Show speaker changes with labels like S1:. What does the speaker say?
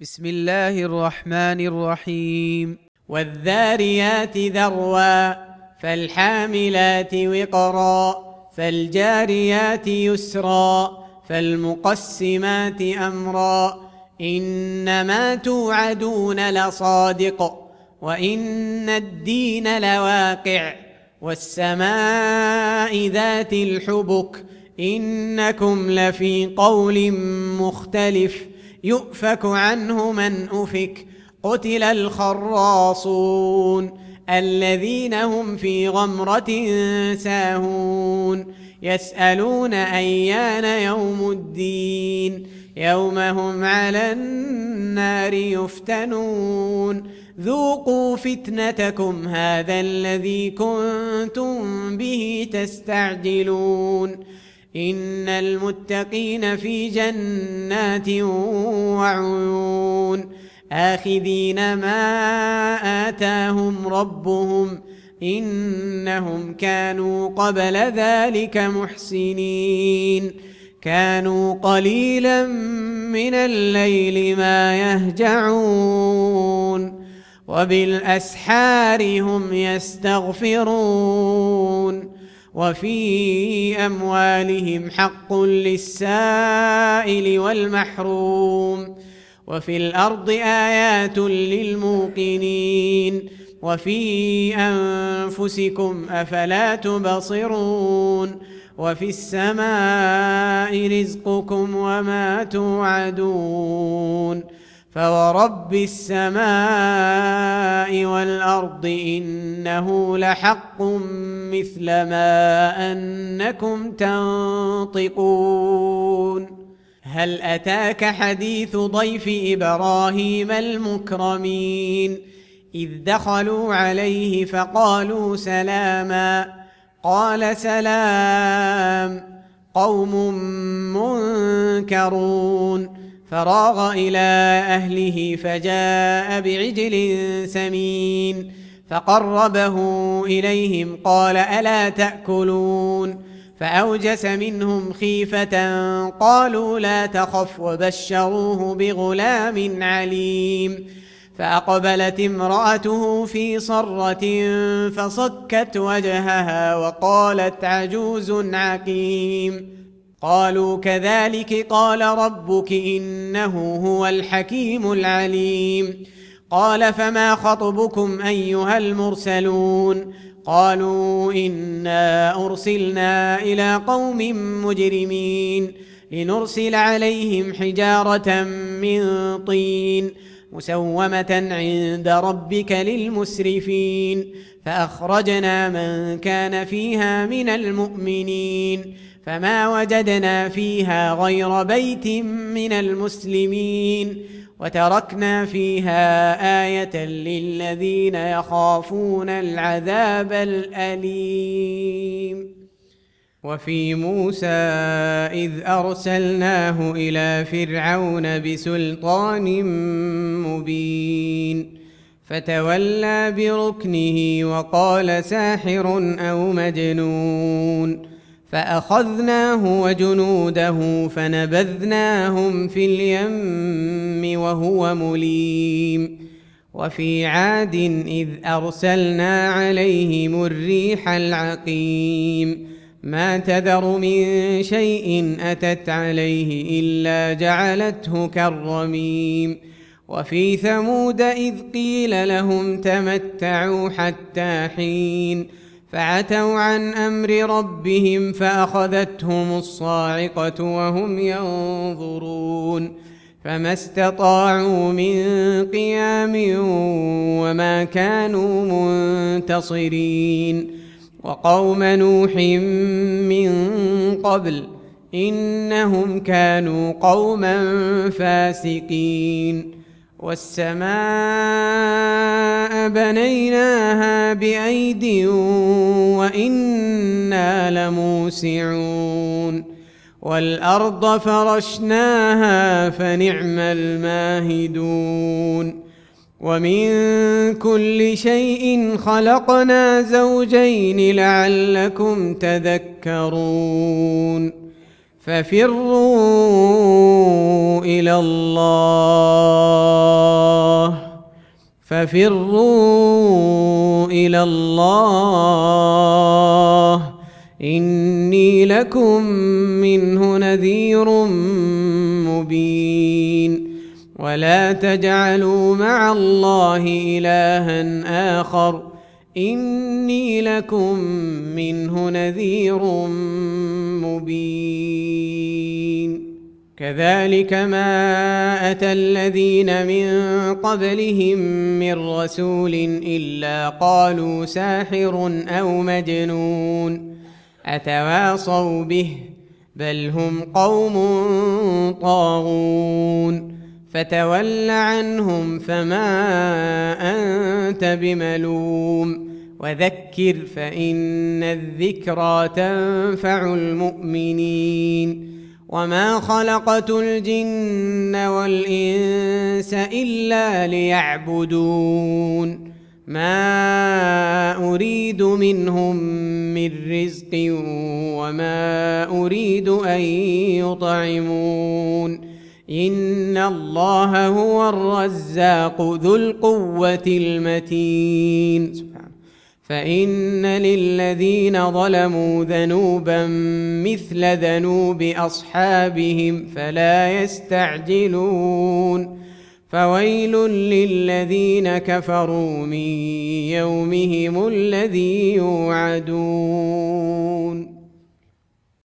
S1: بسم الله الرحمن الرحيم.
S2: والذاريات ذروا فالحاملات وقرا فالجاريات يسرا فالمقسمات أمرا إنما توعدون لصادق وإن الدين لواقع والسماء ذات الحبك إنكم لفي قول مختلف يؤفك عنه من أفك قتل الخراصون الذين هم في غمرة ساهون يسألون أيان يوم الدين يوم هم على النار يفتنون ذوقوا فتنتكم هذا الذي كنتم به تستعجلون إن المتقين في جنات وعيون آخذين ما آتاهم ربهم إنهم كانوا قبل ذلك محسنين كانوا قليلا من الليل ما يهجعون وبالأسحار هم يستغفرون وفي أموالهم حق للسائل والمحروم وفي الأرض آيات للموقنين وفي أنفسكم أفلا تبصرون وفي السماء رزقكم وما توعدون فورب السماء والأرض إنه لحق مثل ما أنكم تنطقون هل أتاك حديث ضيف إبراهيم المكرمين إذ دخلوا عليه فقالوا سلاما قال سلام قوم منكرون فراغ إلى أهله فجاء بعجل سمين فقربه إليهم قال ألا تأكلون فأوجس منهم خيفة قالوا لا تخف وبشروه بغلام عليم فأقبلت امرأته في صرة فصكت وجهها وقالت عجوز عقيم قالوا كذلك قال ربك إنه هو الحكيم العليم قال فما خطبكم أيها المرسلون قالوا إنا أرسلنا إلى قوم مجرمين لنرسل عليهم حجارة من طين مسومة عند ربك للمسرفين فأخرجنا من كان فيها من المؤمنين فما وجدنا فيها غير بيت من المسلمين وتركنا فيها آية للذين يخافون العذاب الأليم وفي موسى إذ أرسلناه إلى فرعون بسلطان مبين فتولى بركنه وقال ساحر أو مجنون فأخذناه وجنوده فنبذناهم في اليم وهو مليم وفي عاد إذ أرسلنا عليهم الريح العقيم ما تذر من شيء أتت عليه إلا جعلته كالرميم وفي ثمود إذ قيل لهم تمتعوا حتى حين فعتوا عن أمر ربهم فأخذتهم الصاعقة وهم ينظرون فما استطاعوا من قيام وما كانوا منتصرين وقوم نوح من قبل إنهم كانوا قوما فاسقين والسماء بنيناها بأيد وإنا لموسعون والأرض فرشناها فنعم الماهدون ومن كل شيء خلقنا زوجين لعلكم تذكرون ففروا إلى الله ففروا إلى الله إني لكم منه نذير مبين ولا تجعلوا مع الله إلها آخر إني لكم منه نذير مبين كذلك ما أتى الذين من قبلهم من رسول إلا قالوا ساحر أو مجنون أتواصوا به بل هم قوم طاغون فتول عنهم فما أنت بملوم وذكر فإن الذكرى تنفع المؤمنين وما خلقت الجن والإنس إلا ليعبدون ما أريد منهم من رزق وما أريد أن يطعمون إن الله هو الرزاق ذو القوة المتين فإن للذين ظلموا ذنوبا مثل ذنوب أصحابهم فلا يستعجلون فويل للذين كفروا من يومهم الذي يوعدون